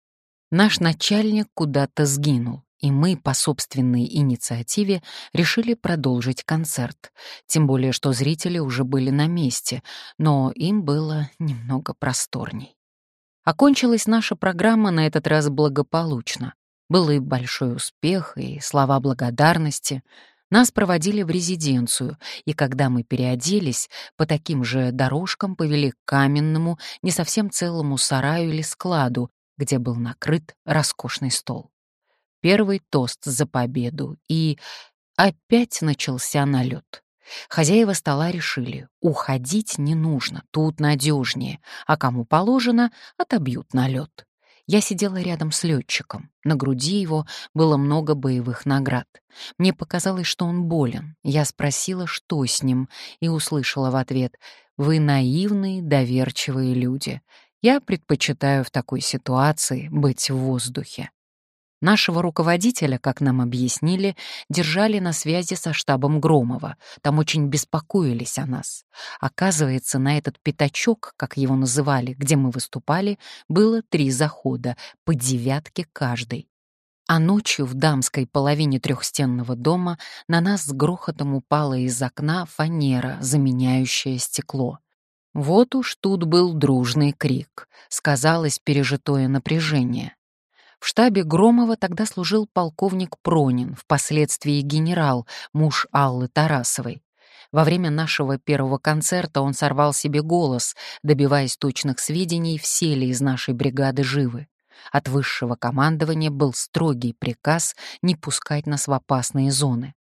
Наш начальник куда-то сгинул, и мы по собственной инициативе решили продолжить концерт. Тем более, что зрители уже были на месте, но им было немного просторней. Окончилась наша программа на этот раз благополучно. Был и большой успех, и слова благодарности. Нас проводили в резиденцию, и когда мы переоделись, по таким же дорожкам повели к каменному, не совсем целому сараю или складу, где был накрыт роскошный стол. Первый тост за победу, и опять начался налет. Хозяева стола решили: уходить не нужно, тут надежнее, а кому положено, отобьют налет. Я сидела рядом с летчиком. На груди его было много боевых наград. Мне показалось, что он болен. Я спросила, что с ним, и услышала в ответ: «Вы наивные, доверчивые люди. Я предпочитаю в такой ситуации быть в воздухе». Нашего руководителя, как нам объяснили, держали на связи со штабом Громова. Там очень беспокоились о нас. Оказывается, на этот пятачок, как его называли, где мы выступали, было три захода, по девятке каждый. А ночью в дамской половине трехстенного дома на нас с грохотом упала из окна фанера, заменяющая стекло. Вот уж тут был дружный крик. Сказалось пережитое напряжение. В штабе Громова тогда служил полковник Пронин, впоследствии генерал, муж Аллы Тарасовой. Во время нашего первого концерта он сорвал себе голос, добиваясь точных сведений, все ли из нашей бригады живы. От высшего командования был строгий приказ не пускать нас в опасные зоны.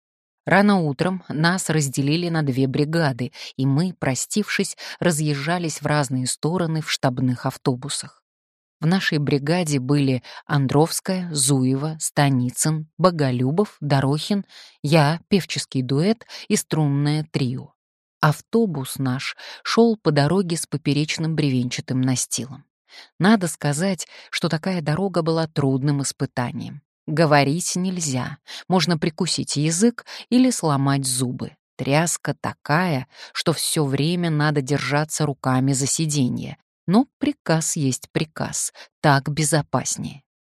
Рано утром нас разделили на две бригады, и мы, простившись, разъезжались в разные стороны в штабных автобусах. В нашей бригаде были Андровская, Зуева, Станицын, Боголюбов, Дорохин, я, певческий дуэт и струнное трио. Автобус наш шел по дороге с поперечным бревенчатым настилом. Надо сказать, что такая дорога была трудным испытанием. Говорить нельзя, можно прикусить язык или сломать зубы. Тряска такая, что все время надо держаться руками за сиденье. Но приказ есть приказ, так безопаснее.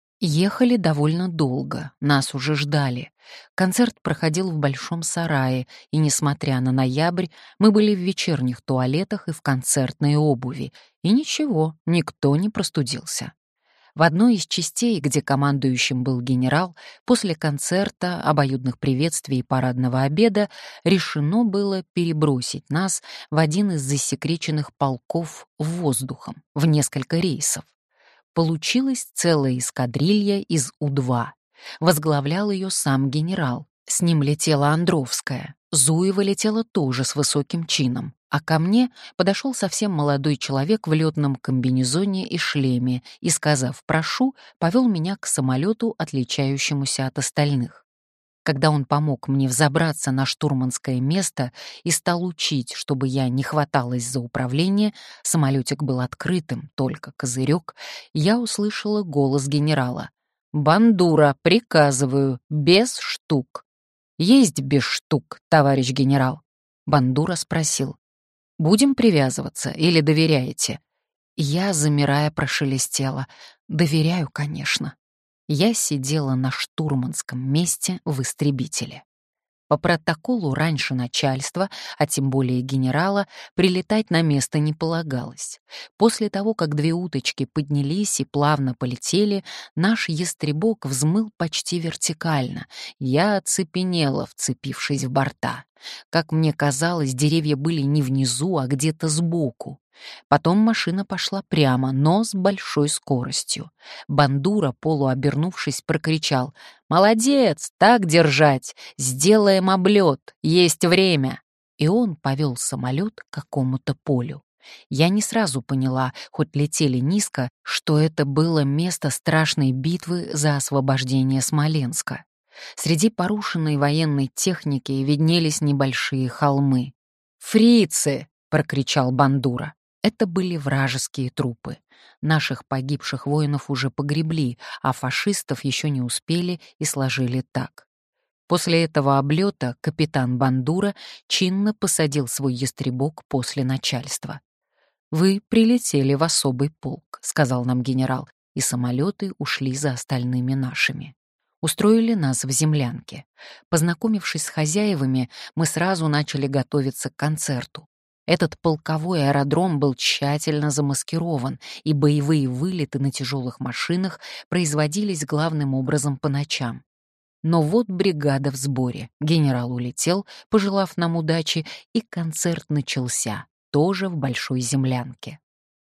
Ехали довольно долго, нас уже ждали. Концерт проходил в большом сарае, и, несмотря на ноябрь, мы были в вечерних туалетах и в концертной обуви. И ничего, никто не простудился. В одной из частей, где командующим был генерал, после концерта, обоюдных приветствий и парадного обеда решено было перебросить нас в один из засекреченных полков воздухом в несколько рейсов. Получилась целая эскадрилья из У два. Возглавлял ее сам генерал. С ним летела Андровская. Зуева летела тоже с высоким чином. А ко мне подошел совсем молодой человек в летном комбинезоне и шлеме и, сказав «прошу», повел меня к самолету, отличающемуся от остальных. Когда он помог мне взобраться на штурманское место и стал учить, чтобы я не хваталась за управление, самолетик был открытым, только козырек, я услышала голос генерала. «Бандура, приказываю, без штук». «Есть без штук, товарищ генерал». Бандура спросил. «Будем привязываться или доверяете?» Я, замирая, прошелестела. «Доверяю, конечно». Я сидела на штурманском месте в истребителе. По протоколу раньше начальства, а тем более генерала, прилетать на место не полагалось. После того, как две уточки поднялись и плавно полетели, наш ястребок взмыл почти вертикально. Я оцепенела, вцепившись в борта. Как мне казалось, деревья были не внизу, а где-то сбоку. Потом машина пошла прямо, но с большой скоростью. Бандура, полуобернувшись, прокричал: «Молодец, так держать! Сделаем облет, есть время!» И он повел самолет к какому-то полю. Я не сразу поняла, хоть летели низко, что это было место страшной битвы за освобождение Смоленска. Среди порушенной военной техники виднелись небольшие холмы. «Фрицы!» — прокричал Бандура. Это были вражеские трупы. Наших погибших воинов уже погребли, а фашистов еще не успели и сложили так. После этого облета капитан Бандура чинно посадил свой ястребок после начальства. «Вы прилетели в особый полк», — сказал нам генерал, и самолеты ушли за остальными нашими. Устроили нас в землянке. Познакомившись с хозяевами, мы сразу начали готовиться к концерту. Этот полковой аэродром был тщательно замаскирован, и боевые вылеты на тяжелых машинах производились главным образом по ночам. Но вот бригада в сборе. Генерал улетел, пожелав нам удачи, и концерт начался, тоже в большой землянке.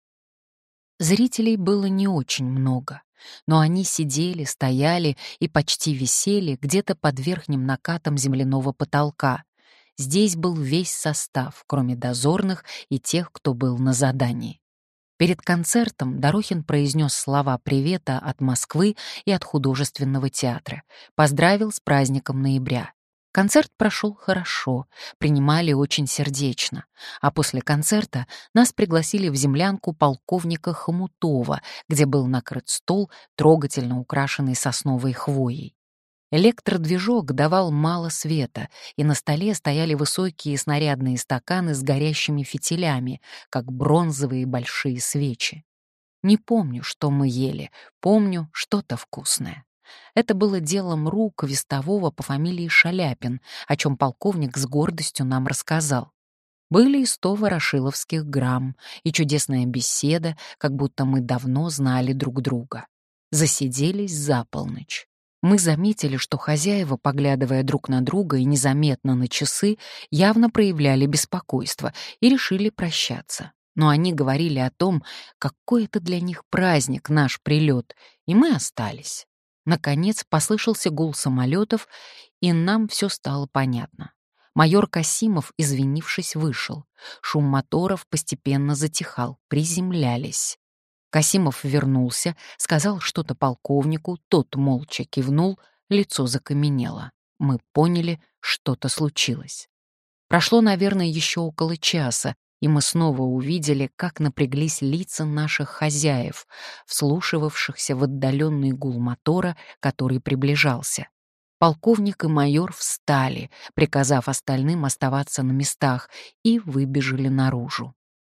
Зрителей было не очень много, но они сидели, стояли и почти висели где-то под верхним накатом земляного потолка. Здесь был весь состав, кроме дозорных и тех, кто был на задании. Перед концертом Дорохин произнес слова привета от Москвы и от художественного театра, поздравил с праздником ноября. Концерт прошел хорошо, принимали очень сердечно, а после концерта нас пригласили в землянку полковника Хомутова, где был накрыт стол, трогательно украшенный сосновой хвоей. Электродвижок давал мало света, и на столе стояли высокие снарядные стаканы с горящими фитилями, как бронзовые большие свечи. Не помню, что мы ели, помню что-то вкусное. Это было делом рук вестового по фамилии Шаляпин, о чем полковник с гордостью нам рассказал. Были и сто ворошиловских грамм, и чудесная беседа, как будто мы давно знали друг друга. Засиделись за полночь. Мы заметили, что хозяева, поглядывая друг на друга и незаметно на часы, явно проявляли беспокойство и решили прощаться. Но они говорили о том, какой это для них праздник, наш прилет, и мы остались. Наконец послышался гул самолетов, и нам все стало понятно. Майор Касимов, извинившись, вышел. Шум моторов постепенно затихал, приземлялись. Касимов вернулся, сказал что-то полковнику, тот молча кивнул, лицо закаменело. Мы поняли, что-то случилось. Прошло, наверное, еще около часа, и мы снова увидели, как напряглись лица наших хозяев, вслушивавшихся в отдаленный гул мотора, который приближался. Полковник и майор встали, приказав остальным оставаться на местах, и выбежали наружу.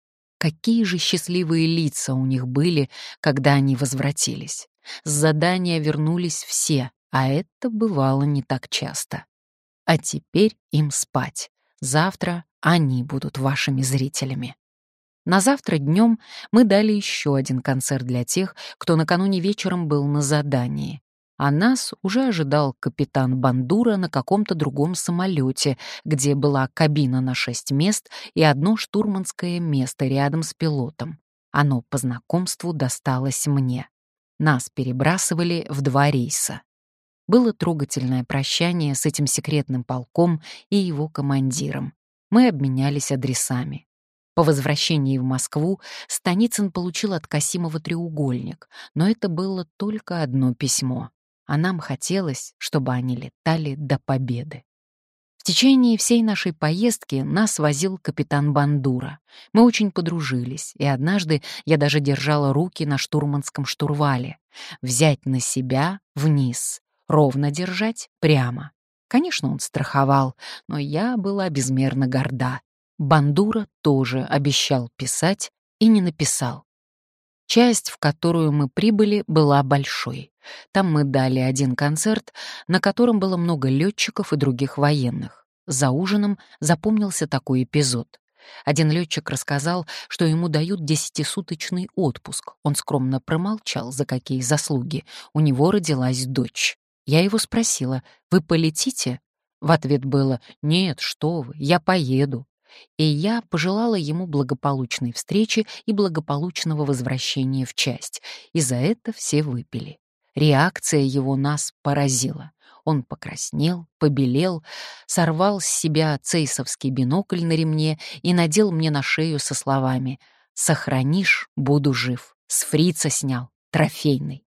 Какие же счастливые лица у них были, когда они возвратились. С задания вернулись все, а это бывало не так часто. А теперь им спать. Завтра они будут вашими зрителями. На завтра днем мы дали еще один концерт для тех, кто накануне вечером был на задании. А нас уже ожидал капитан Бандура на каком-то другом самолете, где была кабина на шесть мест и одно штурманское место рядом с пилотом. Оно по знакомству досталось мне. Нас перебрасывали в два рейса. Было трогательное прощание с этим секретным полком и его командиром. Мы обменялись адресами. По возвращении в Москву Станицын получил от Касимова треугольник, но это было только одно письмо. А нам хотелось, чтобы они летали до победы. В течение всей нашей поездки нас возил капитан Бандура. Мы очень подружились, и однажды я даже держала руки на штурманском штурвале. Взять на себя — вниз, ровно держать — прямо. Конечно, он страховал, но я была безмерно горда. Бандура тоже обещал писать и не написал. Часть, в которую мы прибыли, была большой. Там мы дали один концерт, на котором было много летчиков и других военных. За ужином запомнился такой эпизод. Один летчик рассказал, что ему дают десятисуточный отпуск. Он скромно промолчал, за какие заслуги. У него родилась дочь. Я его спросила: «Вы полетите?» В ответ было: «Нет, что вы, я поеду». И я пожелала ему благополучной встречи и благополучного возвращения в часть. И за это все выпили. Реакция его нас поразила. Он покраснел, побелел, сорвал с себя цейсовский бинокль на ремне и надел мне на шею со словами: «Сохранишь — буду жив. С фрица снял, трофейный».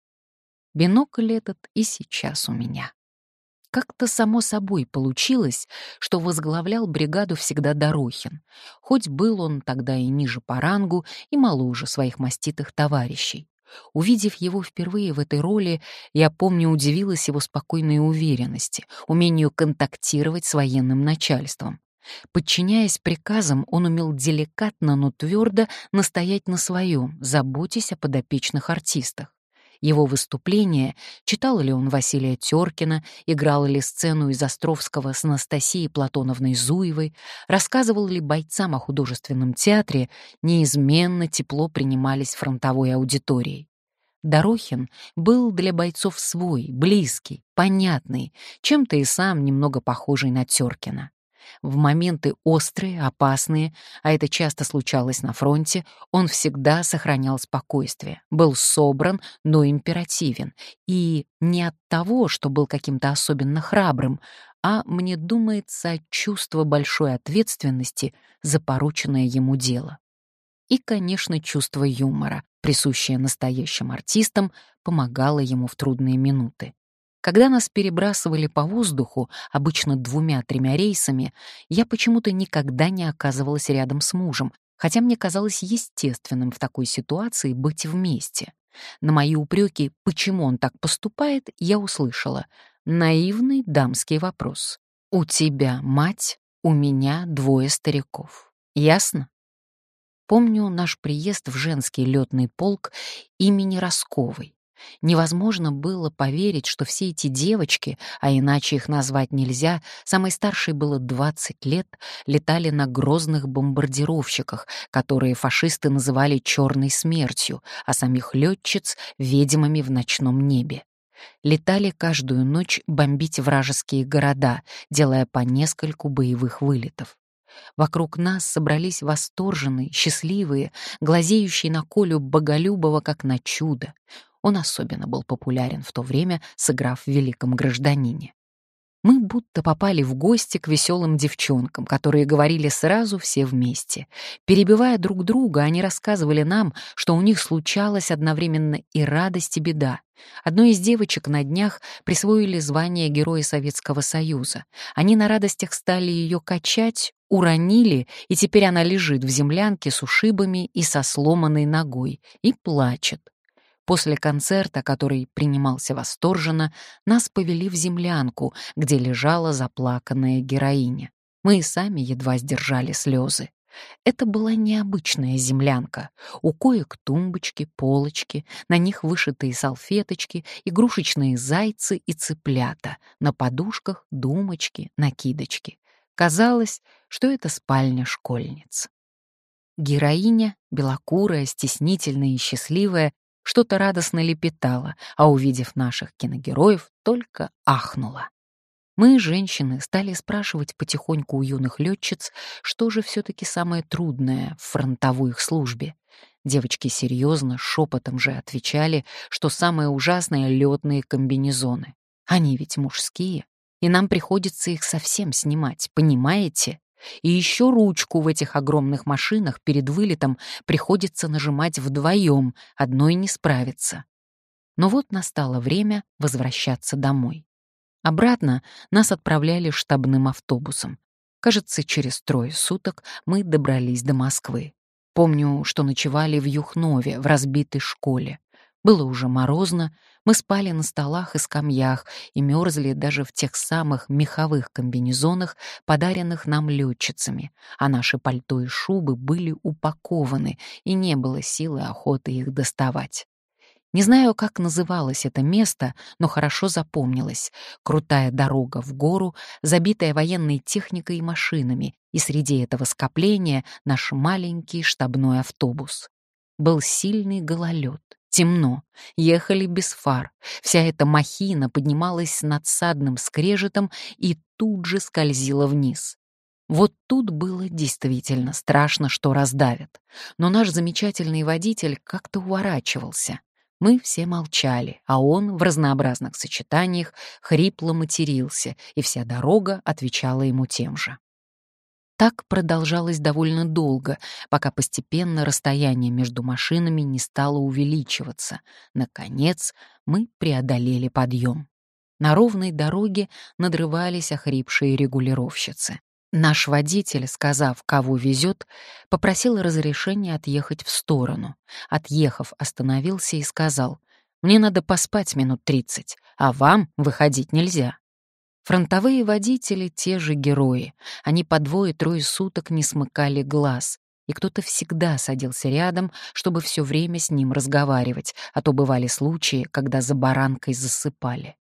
Бинокль этот и сейчас у меня. Как-то само собой получилось, что возглавлял бригаду всегда Дорохин, хоть был он тогда и ниже по рангу, и моложе своих маститых товарищей. Увидев его впервые в этой роли, я, помню, удивилась его спокойной уверенности, умению контактировать с военным начальством. Подчиняясь приказам, он умел деликатно, но твердо настоять на своем, заботясь о подопечных артистах. Его выступления, читал ли он Василия Теркина, играл ли сцену из Островского с Анастасией Платоновной Зуевой, рассказывал ли бойцам о художественном театре, неизменно тепло принимались фронтовой аудиторией. Дорохин был для бойцов свой, близкий, понятный, чем-то и сам немного похожий на Теркина. В моменты острые, опасные, а это часто случалось на фронте, он всегда сохранял спокойствие, был собран, но императивен. И не от того, что был каким-то особенно храбрым, а, мне думается, от чувства большой ответственности за порученное ему дело. И, конечно, чувство юмора, присущее настоящим артистам, помогало ему в трудные минуты. Когда нас перебрасывали по воздуху, обычно двумя-тремя рейсами, я почему-то никогда не оказывалась рядом с мужем, хотя мне казалось естественным в такой ситуации быть вместе. На мои упреки, почему он так поступает, я услышала: наивный дамский вопрос. «У тебя мать, у меня двое стариков. Ясно?» Помню наш приезд в женский летный полк имени Росковой. Невозможно было поверить, что все эти девочки, а иначе их назвать нельзя, самой старшей было двадцать лет, летали на грозных бомбардировщиках, которые фашисты называли «черной смертью», а самих летчиц — ведьмами в ночном небе. Летали каждую ночь бомбить вражеские города, делая по нескольку боевых вылетов. Вокруг нас собрались восторженные, счастливые, глазеющие на Колю Боголюбова как на чудо. Он особенно был популярен в то время, сыграв в «Великом гражданине». Мы будто попали в гости к веселым девчонкам, которые говорили сразу все вместе. Перебивая друг друга, они рассказывали нам, что у них случалось одновременно и радость, и беда. Одной из девочек на днях присвоили звание Героя Советского Союза. Они на радостях стали ее качать, уронили, и теперь она лежит в землянке с ушибами и со сломанной ногой и плачет. После концерта, который принимался восторженно, нас повели в землянку, где лежала заплаканная героиня. Мы и сами едва сдержали слезы. Это была необычная землянка. У коек тумбочки, полочки, на них вышитые салфеточки, игрушечные зайцы и цыплята, на подушках думочки, накидочки. Казалось, что это спальня школьниц. Героиня, белокурая, стеснительная и счастливая, что-то радостно лепетала, а, увидев наших киногероев, только ахнула. Мы, женщины, стали спрашивать потихоньку у юных летчиц, что же все-таки самое трудное в фронтовой их службе. Девочки серьезно, шепотом же отвечали, что самое ужасное — летные комбинезоны. Они ведь мужские, и нам приходится их совсем снимать, понимаете? И еще ручку в этих огромных машинах перед вылетом приходится нажимать вдвоем, одной не справится. Но вот настало время возвращаться домой. Обратно нас отправляли штабным автобусом. Кажется, через трое суток мы добрались до Москвы. Помню, что ночевали в Юхнове, в разбитой школе. Было уже морозно, мы спали на столах и скамьях и мерзли даже в тех самых меховых комбинезонах, подаренных нам летчицами, а наши пальто и шубы были упакованы, и не было силы охоты их доставать. Не знаю, как называлось это место, но хорошо запомнилось. Крутая дорога в гору, забитая военной техникой и машинами, и среди этого скопления наш маленький штабной автобус. Был сильный гололед. Темно, ехали без фар. Вся эта махина поднималась с надсадным скрежетом и тут же скользила вниз. Вот тут было действительно страшно, что раздавят. Но наш замечательный водитель как-то уворачивался. Мы все молчали, а он в разнообразных сочетаниях хрипло матерился, и вся дорога отвечала ему тем же. Так продолжалось довольно долго, пока постепенно расстояние между машинами не стало увеличиваться. Наконец, мы преодолели подъем. На ровной дороге надрывались охрипшие регулировщицы. Наш водитель, сказав, кого везет, попросил разрешения отъехать в сторону. Отъехав, остановился и сказал: «Мне надо поспать минут тридцать, а вам выходить нельзя». Фронтовые водители — те же герои. Они по двое-трое суток не смыкали глаз, и кто-то всегда садился рядом, чтобы все время с ним разговаривать, а то бывали случаи, когда за баранкой засыпали.